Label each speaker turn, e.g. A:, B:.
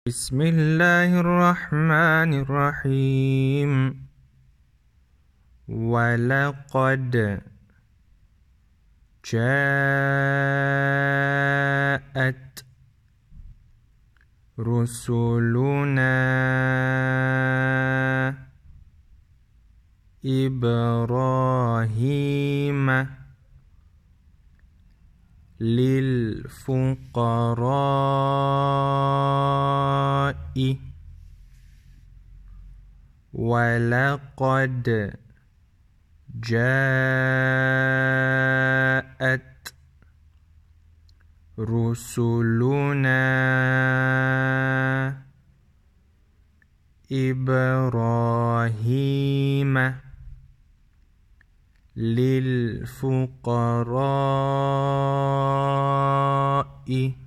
A: بسم الله الرحمن الرحيم. ولقد جاءت رسلنا إبراهيم للفقراء ولقد جاءت رسلنا إبراهيم للفقراء